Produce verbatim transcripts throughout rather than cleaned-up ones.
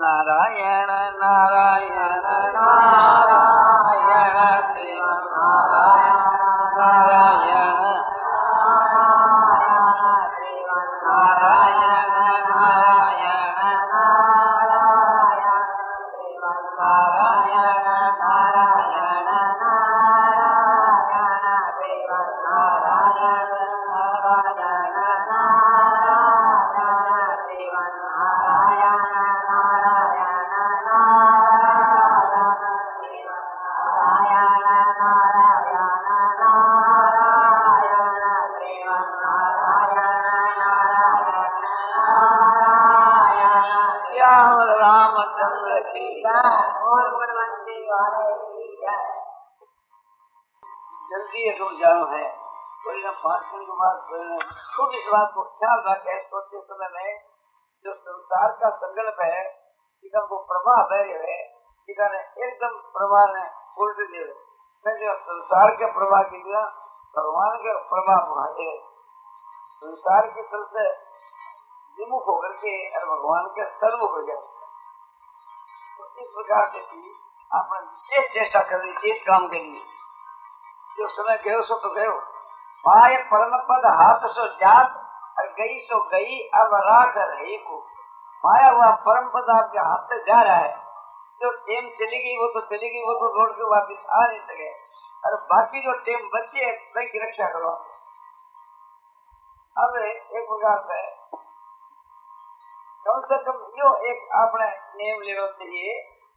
नारायण नारायण नारायण श्रीमन नारायण नारायण श्रीमन नारायण नारायण नारायण श्रीमन नारायण नारायण नारायण श्रीमन नारायण नारायण नारायण श्रीमन नारायण रामचंद्र की और गुणवंती वाले की जल्दी तुम जानो है कोई ना पांच दिन के बाद खुद इस बात को ख्याल रखे सोचते समय में जो संसार का संकल्प है इधर को प्रभाव है इधर एकदम प्रभाव ने उल्ट दे जो संसार के प्रभाव की दिया भगवान के प्रभाव है संसार की तरफ से विमुख होकर के और भगवान के सर्वमुख हो जाए तो इस प्रकार से आपने विशेष चेष्टा करनी चाहिए इस काम के लिए जो समय गयो सो तो गयो पाए परम पद हाथ सो जात और गई सो गई अब राख रही को पाया हुआ परम पद आपके हाथ से जा रहा है जो टेम चली गई वो तो चली गई वो तो लौट के वापिस आ नहीं सके और बाकी जो टेम बची है उसकी रक्षा करो अब एक प्रकार से कम से कम यो एक आपने नियम लेना चाहिए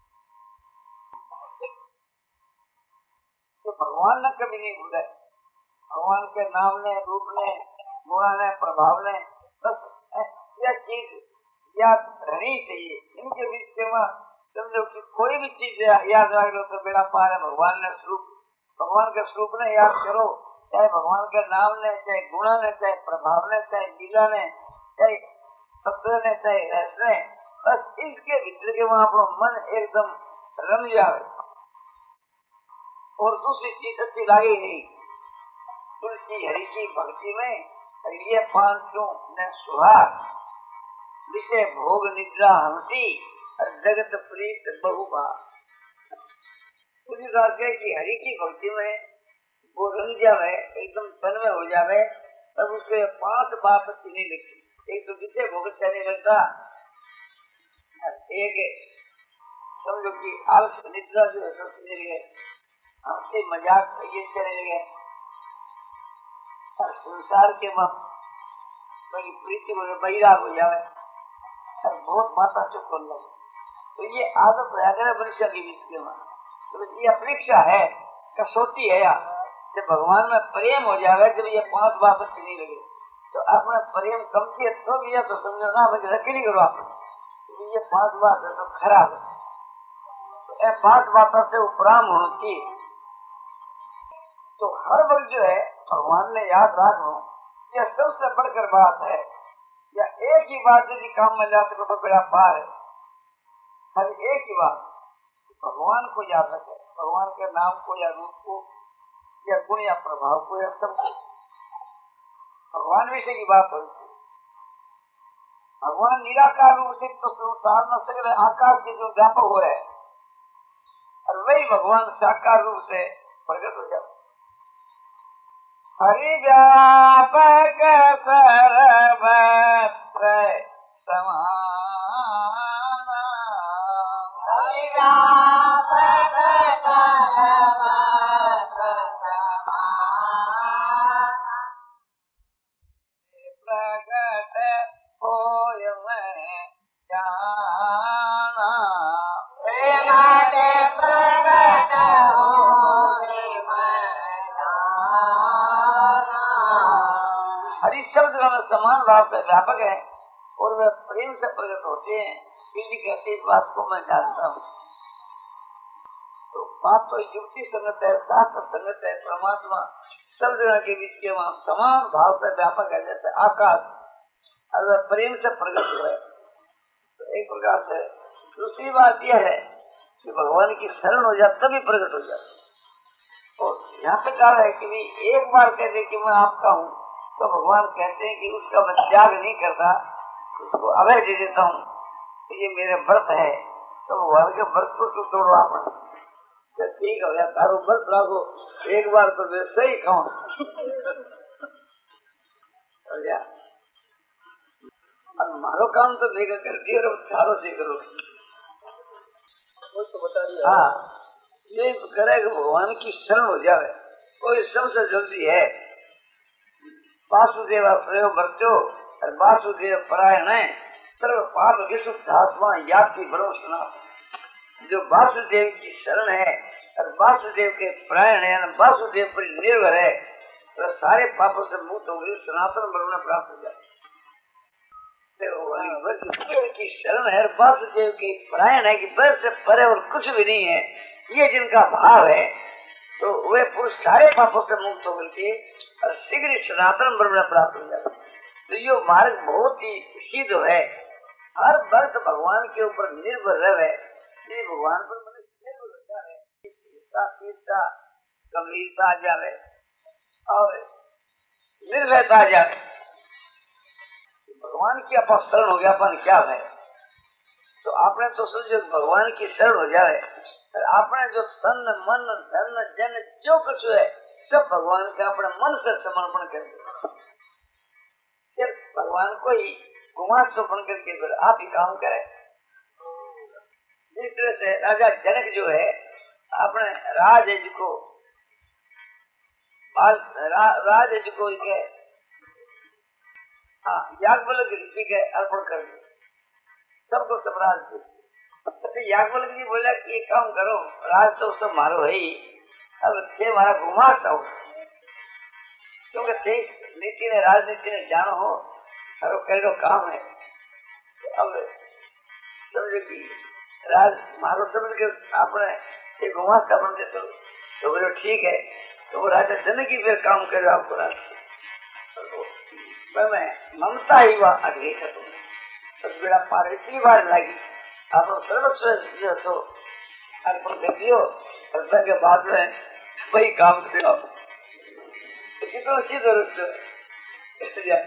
तो भगवान ने कभी नहीं भूले भगवान के नाम ने रूप ने गुणा ने प्रभाव ने बस यह चीज याद रहनी चाहिए इनके बीच में समझो कि कोई भी चीज याद रख लो तो बेड़ा पार है भगवान ने स्वरूप भगवान के स्वरूप ने याद करो चाहे भगवान के नाम ने चाहे गुणा ने चाहे प्रभाव ने चाहे लीला ने चाहे शब्द ने चाहे रस ने बस इसके भीतर के वहाँ पर मन एकदम रम जाए और दूसरी चीज अच्छी लगे नहीं तुलसी हरि की भक्ति में ये पांचों ने सुहाग विषय भोग निद्रा हंसी जगत प्रीत बहुबा उसी करके कि हरि की भक्ति में वो रंग जावे एकदम तन में हो जावे तब उसके पांच बात अच्छी नहीं लगती एक तो विषय भोग अच्छा नहीं लगता एक समझो कि आलस निद्रा जो है सोचने लगे हंसी मजाक ये चले लगे और संसार के वक्त बड़ी प्रीति हो बैराग हो जावे और बहुत माता चुप कर लगे तो ये आदत रह गया मनुष्य के बीच के वहाँ तो ये अपेक्षा है कसौटी है यार जब भगवान में प्रेम हो जावे जब ये पांच बात अच्छी नहीं लगे तो अपना प्रेम कम किया तो भी तो समझो ना मुझे रखी करो आप ये पांच बात है तो खराब है तो ये पांच बातों से उपराम होती है तो हर वक्त जो है भगवान ने याद रखो यह सबसे बढ़कर बात है या एक ही बात यदि काम में ला सको तो बड़ा पार है हर एक ही बात भगवान को याद रखे भगवान के नाम को या रूप को या गुण या प्रभाव को या सबको भगवान विषय की बात होती भगवान निराकार रूप से तो संसार में सगले आकाश के जो व्यापक हो रहे और वही भगवान साकार रूप से प्रकट हो जाते हरि व्यापक सर्वत्र समान हरि व्यापक सर्वत्र समान प्रगट होय मैं जाना प्रगट प्रगट होय मैं जाना हरि शब्द में समान भाव से व्यापक है और वे प्रेम से प्रकट होते हैं इसलिए कहते इस बात को मैं जानता हूँ तो बात तो युक्ति संगत है शास्त्र संगत है परमात्मा सब जगह के बीच के वहाँ समान भाव से व्यापक है जैसे आकाश अगर प्रेम से प्रकट हुआ है तो एक प्रकार से दूसरी बात यह है कि भगवान की शरण हो जाए तभी प्रकट हो जाए और यहाँ पे कहा है कि एक बार कहते कि मैं आपका हूँ तो भगवान कहते हैं कि उसका मैं त्याग नहीं करता उसको अभय दे देता हूँ ये मेरे व्रत है, तो भगवान के व्रत को क्यों तोड़ो आप? तो ठीक हो गया, तारो व्रत लागो एक बार तो मैं सही कहूँ। अब मारो काम तो देखा करती है, चारों से करो तो बता दिया। हाँ, ये करे कि भगवान की शरण हो जावे, कोई सबसे जल्दी है। वासुदेव प्रयोग भरतो और वासुदेव परायण है, सर्व पाप विशुद्ध आत्मा याद की भरोसना। जो वासुदेव की शरण है और वासुदेव के परायण है, वासुदेव पर निर्भर है, तो सारे पापों से मुक्त हो गई, सनातन ब्रह्म प्राप्त हो जाए। की शरण है, वासुदेव की परायण है कि बस से परे और कुछ भी नहीं है, ये जिनका भाव है, तो वे पुरुष सारे पापों से मुक्त होकर के और शीघ्र सनातन ब्रह्म प्राप्त हो जाए। तो ये मार्ग बहुत ही सिद्ध है। हर वक्त भगवान के ऊपर निर्भर रहे, ये भगवान पर मनुष्य निर्भर हो जाए, गंभीरता आ जाए और निर्भयता आ जाए। भगवान की अपन शरण हो गया, अपन क्या है? तो आपने तो समझो भगवान की शरण हो जाए, आपने जो तन मन धन जन जो कुछ है सब भगवान का अपने मन से समर्पण कर दे, फिर भगवान को ही गुमान समर्पण करके फिर आप ही काम करें। इस तरह से राजा जनक जो है अपने राज को रा, राज को के हाँ याज्ञवल्क्य ऋषि के अर्पण कर दिए, सबको सम्राट थे। तो याज्ञवल्क्य जी बोला कि ये काम करो, राज तो सब मारो है ही, अब थे हमारा घुमाता हो, क्योंकि थे नीति ने राजनीति ने जानो हो हरो कहो काम है। तो अब समझो कि राज मारो समझ के आपने ये घुमाता बन दे, तो बोलो ठीक है। तो वो राजा जनक ही फिर काम करे आपको राज, मैं ममता ही वह अग्नि खत्म तो बेड़ा पार इतनी बार लगी, आप सर्वस्व जो सो अर्पण कर दियो और के बाद में वही काम करो, कितना अच्छी जरूरत है।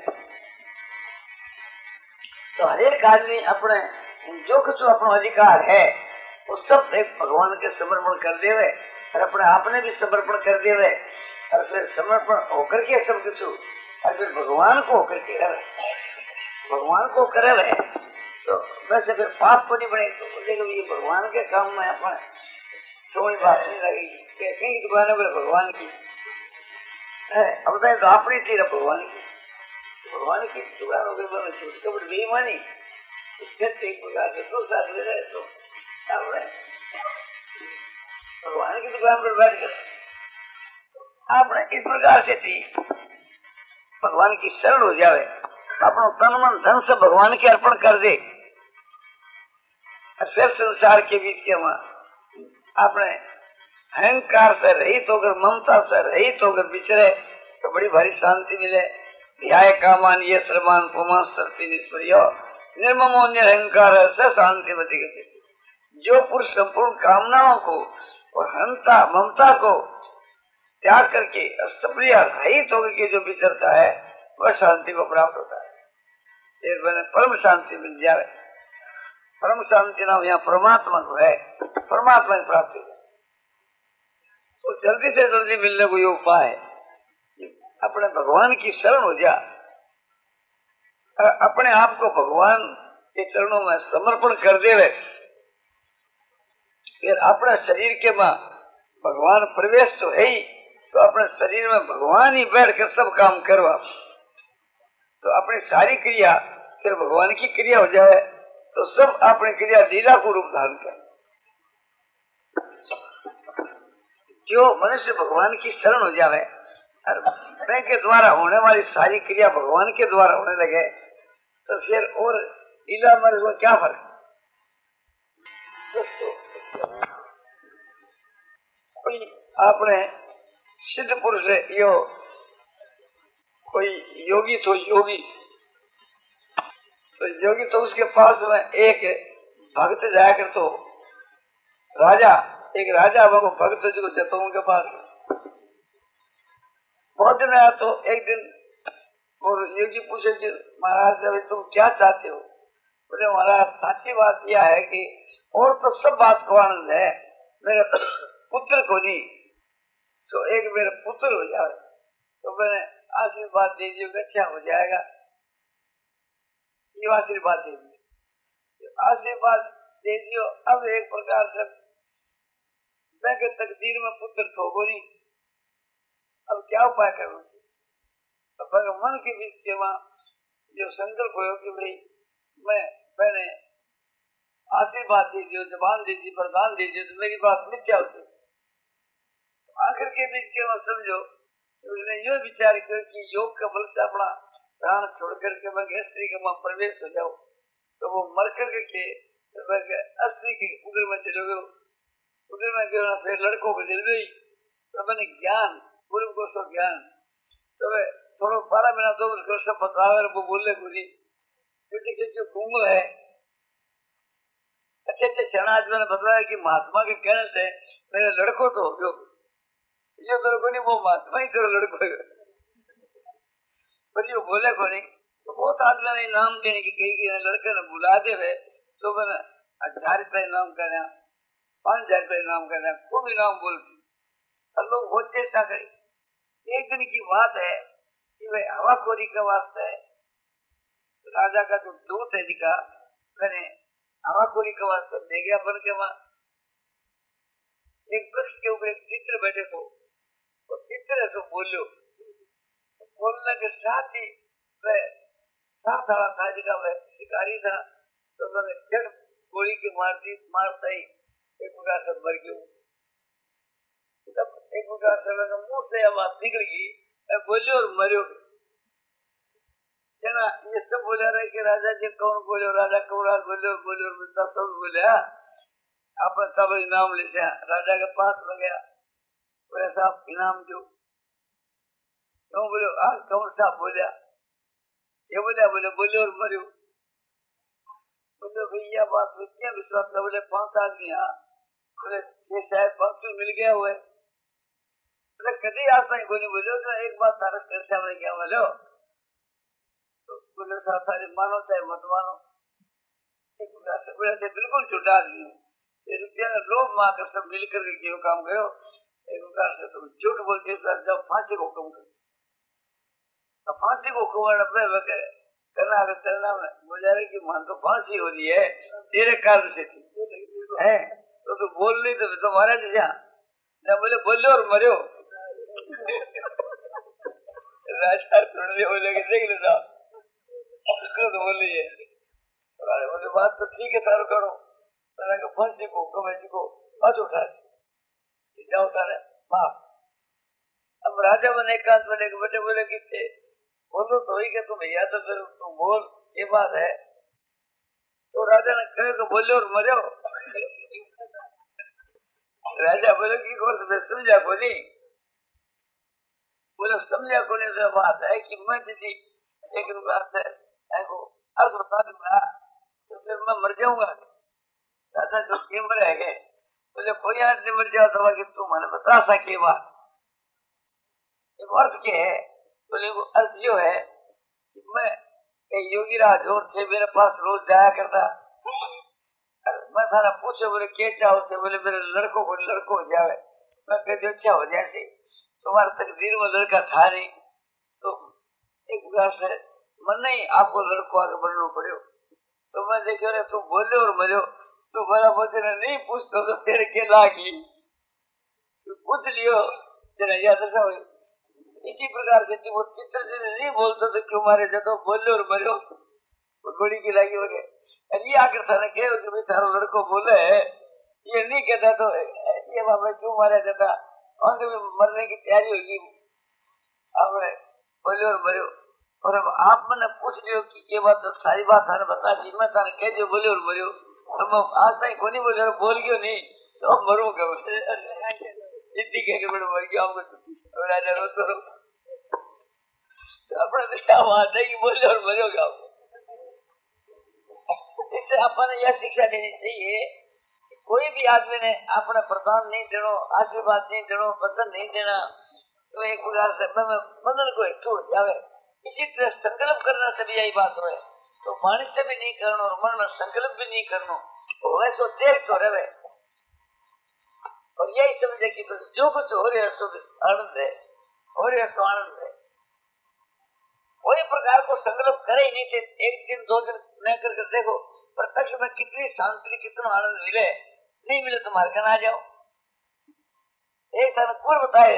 तो हर एक आदमी अपने जो कुछ अपना अधिकार है वो सब एक भगवान के समर्पण कर देवे और अपने आपने भी समर्पण कर देवे और फिर समर्पण होकर के सब कुछ और फिर भगवान को होकर के रहे, भगवान को करे रहे, तो वैसे फिर पाप को नहीं बने। तो देखो ये भगवान के काम में अपन थोड़ी बात नहीं लगेगी, कहीं दुकानों पर भगवान की अब बताए तो अपनी थी भगवान की, भगवान की दुकानों के बने छोटी कपड़े बेईमानी एक प्रकार से दो साल में रहे, तो भगवान की दुकान पर बैठ कर आपने इस प्रकार से थी भगवान की शरण हो जावे, अपना तन मन धन से भगवान के अर्पण कर दे, फिर संसार के बीच के वहां अपने अहंकार से रहित होकर ममता से रहित होकर विचरे तो बड़ी भारी शांति मिले। ध्याय कामान ये श्रमान पुमान शक्ति निष्प्रिय निर्ममो निरहंकार से शांति बती गति। जो पुरुष संपूर्ण कामनाओं को और हंता ममता को त्याग करके सप्रिय रहित होकर के जो विचरता है वह शांति को प्राप्त होता है, एक बने परम शांति मिल जाए। परम शांति नाम यहाँ परमात्मा को है, परमात्मा की प्राप्ति है। तो जल्दी से जल्दी मिलने को ये उपाय है, अपने भगवान की शरण हो जा, अपने आप को भगवान के चरणों में समर्पण कर देवे, फिर अपने शरीर के में भगवान प्रवेश तो है ही, तो अपने शरीर में भगवान ही बैठ कर सब काम करवा, तो अपनी सारी क्रिया फिर भगवान की क्रिया हो जाए, तो सब अपनी क्रिया लीला को रूप धारण कर। जो मनुष्य भगवान की शरण हो जाए और मैं के द्वारा होने वाली सारी क्रिया भगवान के द्वारा होने लगे, तो फिर और लीला में क्या फर्क? दोस्तों कोई आपने सिद्ध पुरुष है, यो कोई योगी तो योगी तो योगी तो उसके पास में एक भक्त जाया कर, तो राजा एक राजा वो भक्त जो जतो उनके पास बहुत दिन आया, तो एक दिन और योगी पूछे कि महाराज जब तुम क्या चाहते हो? बोले हमारा साची बात यह है कि और तो सब बात को आनंद है, मेरे पुत्र को नहीं, तो एक मेरा पुत्र हो जाए तो मैंने आशीर्वाद दे दियो अच्छा हो जाएगा, ये आशीर्वाद दे दियो, आशीर्वाद दे दियो। अब एक प्रकार से मैं के तकदीर में पुत्र थोको नहीं, अब क्या उपाय करूं? तो मन के बीच के वहां जो संकल्प हो कि भाई मैं मैंने आशीर्वाद दे दियो, जबान दे दी, वरदान दे दियो, तो मेरी बात मिथ्या होती। आखिर के बीच के वहां समझो उसने यो विचार किया कि योग का बल से अपना प्राण छोड़ करके मैं स्त्री के वहां प्रवेश हो जाओ, तो वो मर करके के स्त्री के उधर में चले गए, उधर में गया फिर लड़कों को जल गई, तो मैंने ज्ञान पूर्व को सो ज्ञान तो थोड़ा बारह महीना दो वर्ष सब बतावे वो बोले पूरी क्योंकि जो कुंभ है अच्छे अच्छे क्षण आज मैंने बताया कि महात्मा के कहने से मेरे लड़कों तो हो गयो, ये तेरे को नहीं वो महात्मा ही तेरे लड़को है, पर ये बोले को नहीं। तो बहुत आदमी ने नाम देने की कही कि लड़के ने बुला दे वे तो मैंने हजार रुपये नाम करना, पांच हजार रुपये नाम करना, वो भी नाम बोलती और लोग बहुत चेष्टा करी। एक दिन की बात है कि भाई हवाखोरी का वास्ता है, राजा का जो दूत है जिका मैंने हवाखोरी का वास्ता ले गया बन के वहां एक वृक्ष के ऊपर एक चित्र बैठे को, तो चित्र तो बोलो, बोलने के साथ ही वह साथ आया था जिका वह शिकारी था, तो मैंने जड़ गोली की मार दी, मारता ही एक प्रकार से मर गयो। तब एक प्रकार से मुंह से आवाज निकल गई, मैं बोलियो और मरियो ना, ये सब बोला रहे कि राजा जी कौन बोलो, राजा कौन बोलो बोलो मिलता सब बोलिया, आपने सब इनाम ले लिया, राजा के पास में गया, बोले साहब इनाम दो, क्यों बोलो आज कौन सा बोलिया, ये बोलिया बोले बोलो और मरियो, बोले भैया बात में क्या विश्वास था, बोले पांच आदमी यहाँ, बोले ये शायद पांच मिल गया हुआ है, बोले कभी आप नहीं बोले बोलो तो एक बात तारक चर्चा में क्या बोलो, तो बोले साथ मानो चाहे मत मानो, एक प्रकार से बोले बिल्कुल छुटा नहीं, रुपया लोग माँ कर सब मिल करके क्यों काम करो, एक प्रकार से तुम झूठ बोलते जब फांसी को हुक्म कर, फांसी को हुक्म करना करना बोला रहे कि मान तो फांसी हो रही है तेरे कारण से थी है, तो तू बोल नहीं तो तुम्हारा जैसा न बोले बोलो और मरो राजा सुन लिया बोले कि देख लेता तो बोली है, बोले बात तो ठीक है तारो करो, फांसी को कमेटी को बस उठा जाओ तारे माफ। अब राजा बने एकांत बने बटे बोले कि बोलो तो ही के तुम भैया, तो फिर तुम बोल ये बात है, तो राजा ने कहे तो बोले और मरो, राजा बोले की समझा को नहीं, बोले समझा को नहीं, तो बात है कि मैं यदि एक बात है अर्थ बता दूंगा तो फिर मैं मर जाऊंगा, राजा जो क्यों मरे गए, बोले कोई आदमी मर जाओ तो कि तू मैंने बता सके बात, एक अर्थ क्या है, बोले वो अर्थ जो है कि मैं योगी राज और थे मेरे पास रोज जाया करता, मैं थाना पूछे बोले क्या चाहो थे, बोले मेरे लड़कों को लड़को हो जावे, मैं कहते अच्छा हो जाए, तुम्हारे तकदीर में लड़का था नहीं, तो एक प्रकार से मन नहीं आपको लड़को आगे बढ़ना पड़े, तो मैं देखो रे तुम बोले और मरो, तू बड़ा बोलते नहीं पूछते तो तेरे के लागी पूछ लियो तेरा याद ऐसा हो। इसी प्रकार से वो चित्र से नहीं बोलते तो क्यों मारे जाते, बोले और मरो गोली की लागी हो गए, ये आकर था ना कह कि भाई तारो लड़को बोले ये नहीं कहता तो ये बाबा क्यों मारा जाता, और मरने की तैयारी होगी, आपने बोले और मरो, और अब आप मैंने पूछ लियो कि ये बात तो सारी बात थाने बता दी, मैं थाने कह दियो बोले और मरो, तो मैं आज तक को नहीं बोले बोल गयो नहीं तो अब मरूंगा इतनी कह के मर गया आपको राजा रो तो अपने क्या बात है कि बोले और मरोगा। इससे अपन यह शिक्षा देनी चाहिए कि कोई भी आदमी ने अपना प्रदान नहीं देना, आशीर्वाद नहीं देना, वचन नहीं देना, तो एक प्रकार से बंधन को टूट जावे, इसी तरह संकल्प करना से भी यही बात हो, तो वाणी से भी नहीं करनो और मन में संकल्प भी नहीं करनो, वैसो देख तो रहे। और यही समझे कि बस जो कुछ हो रहा है सो आनंद है, हो रहा है सो आनंद है। कोई प्रकार को संकल्प करे ही नहीं थे, एक दिन दो दिन न करके देखो प्रत्यक्ष में कितनी शांति, कितना आनंद मिले। नहीं मिले तो मार कर आ जाओ। एक अनुकूल बताए,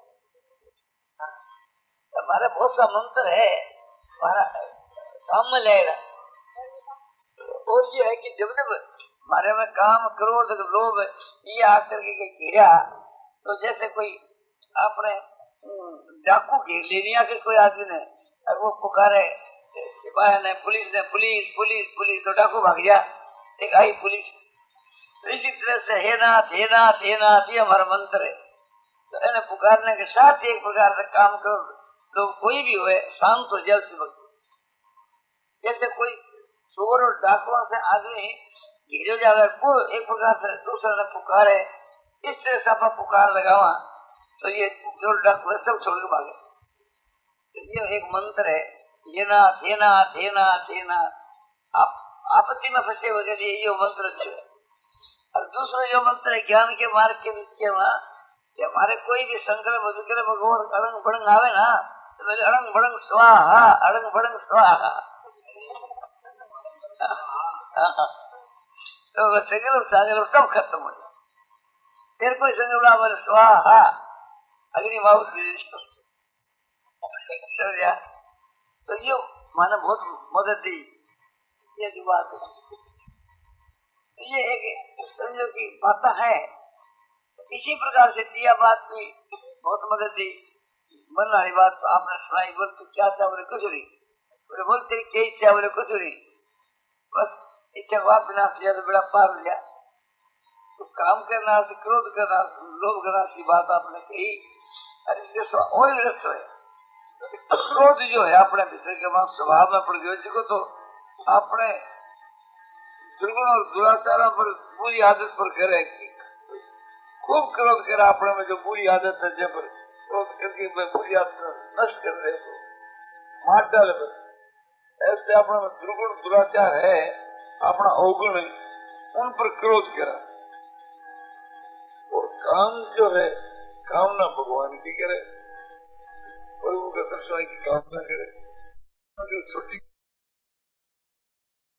हमारा बहुत सा मंत्र है, हमारा काम में लेगा। और ये है कि जब जब हमारे में काम, क्रोध, लोभ ये आकर के घिरा, तो जैसे कोई आपने डाकू घेर ले लिया कि कोई आदमी ने, और वो पुकारे सिपाही ने, पुलिस ने, पुलिस पुलिस पुलिस, तो डाकू भाग गया, एक आई पुलिस। तो इसी तरह से हे नाथ हे नाथ हे नाथ, ये हमारा मंत्र है। तो इन्हें पुकारने के साथ एक प्रकार से काम करो, तो कोई भी हुए शांत हो जाए उसी वक्त। जैसे कोई चोर और डाकुओं से आदमी घिरे जावे, एक प्रकार से दूसरे ने पुकारे, इस तरह से आप पुकार लगावा तो ये चोर डाकू सब छोड़ के भागे। तो ये एक मंत्र है, ये नाथ हे नाथ हे नाथ हे नाथ। आप आपत्ति में फंसे वगैरह ये मंत्र अच्छे है। और दूसरा जो मंत्र है ज्ञान के मार्ग के विषय में, कि हमारे कोई भी संकल्प विकल्प और अड़ंग बड़ंग आवे ना, तो मेरे अड़ंग बड़ंग स्वाहा, अड़ंग बड़ंग स्वाहा। तो वह संकल्प संकल्प सब खत्म हो जाए। फिर कोई संकल्प बोले स्वाहा, अग्नि माउस तो ये माने बहुत मदद दी। ये जो बात है, ये एक समझो की बात है। इसी प्रकार से दिया बात भी बहुत मदद दी। मन वाली बात तो आपने सुनाई, बोलते क्या चाह बोले कुछ नहीं, बोले बोलते क्या इच्छा बोले कुछ नहीं, बस इच्छा को आप विनाश लिया तो बड़ा पार हो गया। तो काम करना, क्रोध करना, लोभ करना की बात आपने कही, और इसके और व्यस्त है। क्रोध जो है अपने भीतर के वहां स्वभाव में पड़ गया, जिसको तो अपने दुर्गुण और दुराचारों पर, बुरी आदत पर करे, खूब क्रोध करा अपने में जो बुरी आदत है, जब क्रोध करके बुरी आदत नष्ट कर रहे तो मार डाले। ऐसे अपने में दुर्गुण दुराचार है, अपना अवगुण है, उन पर क्रोध करा। और काम जो है, कामना भगवान की करे, प्रभु का दर्शन की कामना करे, जो छोटी